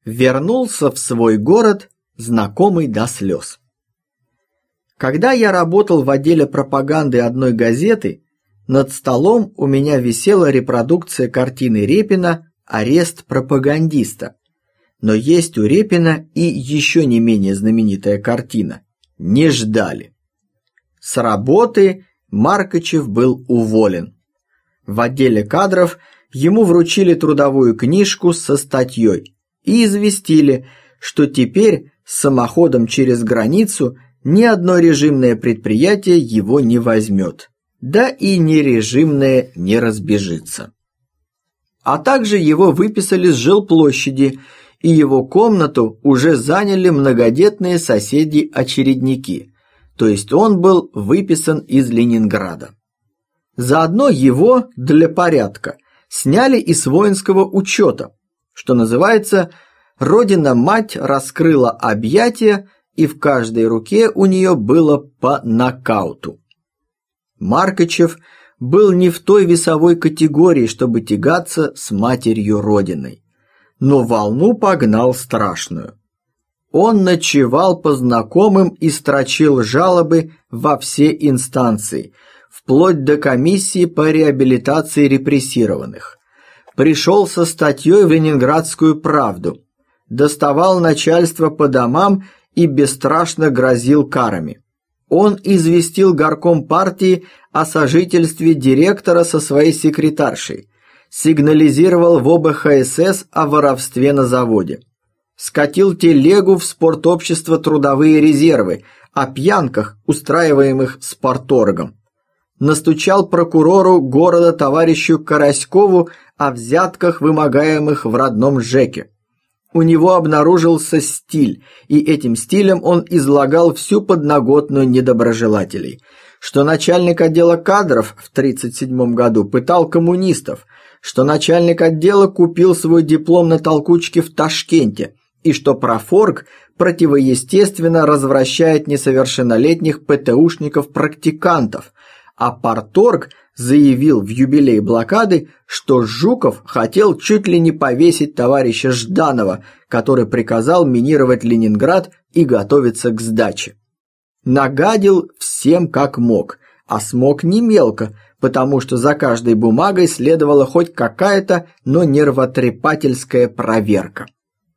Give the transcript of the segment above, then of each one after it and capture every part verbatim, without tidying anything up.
Вернулся в свой город, знакомый до слез. Когда я работал в отделе пропаганды одной газеты, над столом у меня висела репродукция картины Репина «Арест пропагандиста». Но есть у Репина и еще не менее знаменитая картина «Не ждали». С работы Маркачев был уволен. В отделе кадров ему вручили трудовую книжку со статьей и известили, что теперь с самоходом через границу ни одно режимное предприятие его не возьмет, да и нережимное не разбежится. А также его выписали с жилплощади, и его комнату уже заняли многодетные соседи-очередники, то есть он был выписан из Ленинграда. Заодно его, для порядка, сняли из воинского учета, что называется, Родина-мать раскрыла объятия, и в каждой руке у нее было по нокауту. Маркачев был не в той весовой категории, чтобы тягаться с матерью Родиной, но волну погнал страшную. Он ночевал по знакомым и строчил жалобы во все инстанции, вплоть до комиссии по реабилитации репрессированных. Пришел со статьей в Ленинградскую правду, доставал начальство по домам и бесстрашно грозил карами. Он известил горком партии о сожительстве директора со своей секретаршей, сигнализировал в о бэ ха эс эс о воровстве на заводе, скатил телегу в спортобщество «Трудовые резервы» о пьянках, устраиваемых спорторгом, настучал прокурору города товарищу Караськову о взятках, вымогаемых в родном ЖЭКе. У него обнаружился стиль, и этим стилем он излагал всю подноготную недоброжелателей, что начальник отдела кадров в тридцать седьмом году пытал коммунистов, что начальник отдела купил свой диплом на толкучке в Ташкенте, и что профорг противоестественно развращает несовершеннолетних пэ тэ ушников-практикантов, а парторг заявил в юбилей блокады, что Жуков хотел чуть ли не повесить товарища Жданова, который приказал минировать Ленинград и готовиться к сдаче. Нагадил всем как мог, а смог не мелко, потому что за каждой бумагой следовала хоть какая-то, но нервотрепательская проверка.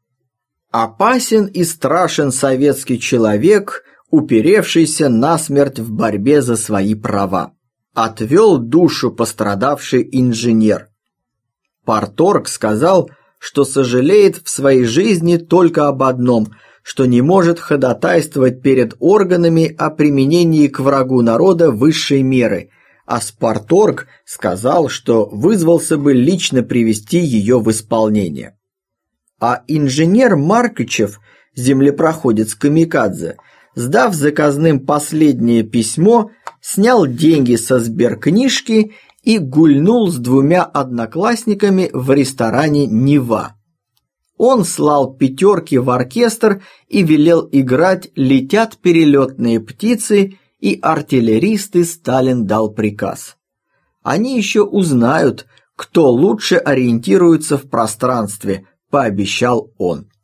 Опасен и страшен советский человек, уперевшийся насмерть в борьбе за свои права. Отвел душу пострадавший инженер. Парторг сказал, что сожалеет в своей жизни только об одном, что не может ходатайствовать перед органами о применении к врагу народа высшей меры, а Спарторг сказал, что вызвался бы лично привести ее в исполнение. А инженер Маркачев, землепроходец Камикадзе, сдав заказным последнее письмо, снял деньги со сберкнижки и гульнул с двумя одноклассниками в ресторане «Нева». Он слал пятерки в оркестр и велел играть «Летят перелетные птицы», и артиллеристы Сталин дал приказ. Они еще узнают, кто лучше ориентируется в пространстве, пообещал он.